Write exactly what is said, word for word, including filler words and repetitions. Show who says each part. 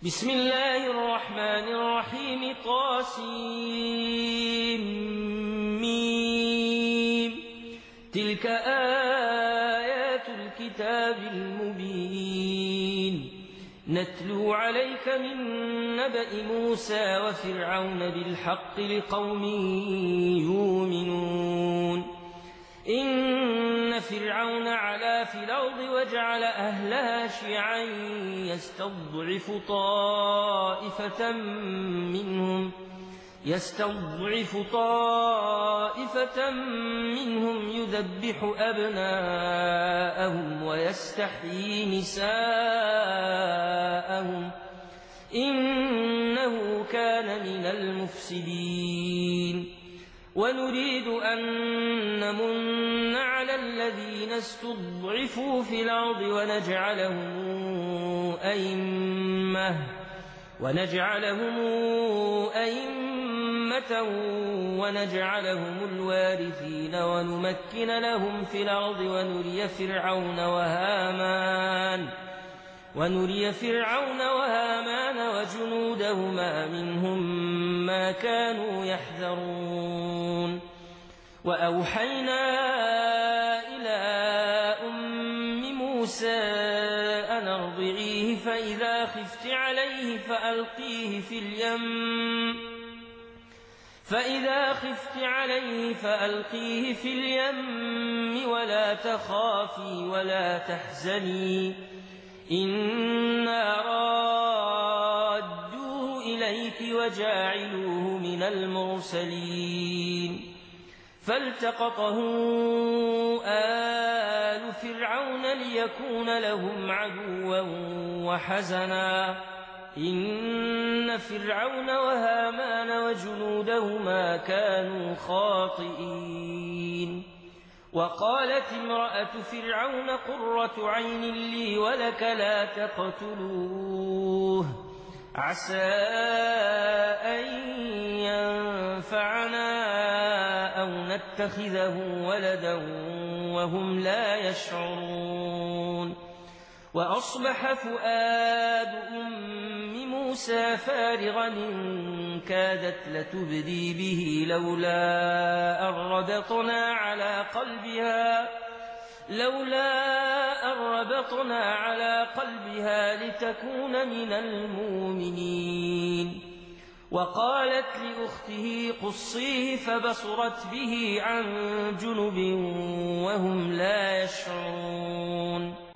Speaker 1: بسم الله الرحمن الرحيم طاسيم تلك آيات الكتاب المبين نتلو عليك من نبأ موسى وفرعون بالحق لقوم يؤمنون إن فرعون علا في الأرض وجعل أهلها شيعا يستضعف طائفة منهم يستضعف طائفة منهم يذبح أبناءهم ويستحيي نساءهم إنه كان من المفسدين ونريد أن نمن على الذين استضعفوا في الأرض ونجعلهم أئمة ونجعلهم أئمة ونجعلهم الوارثين ونمكن لهم في الأرض ونري فرعون وهامان ونري فرعون وهامان وجنودهما منهم ما كانوا يحذرون وأوحينا إلى أم موسى أن ارضعيه فإذا خفت عليه فألقيه في اليم فإذا خفت عليه فألقيه في اليم ولا تخافي ولا تحزني إنا رادوه إليك وجاعلوه من المرسلين فالتقطه آل فرعون ليكون لهم عدوا وحزنا إن فرعون وهامان وجنودهما كانوا خاطئين وقالت امرأة فرعون قرة عين لي ولك لا تقتلوه عسى أن ينفعنا أو نتخذه ولدا وهم لا يشعرون وأصبح فؤاد أم موسى فارغا إن كادت لتبدي به لولا أن ربطنا على قلبها لولا أن ربطنا على قلبها لتكون من المؤمنين وقالت لأخته قصيه فبصرت به عن جنب وهم لا يشعرون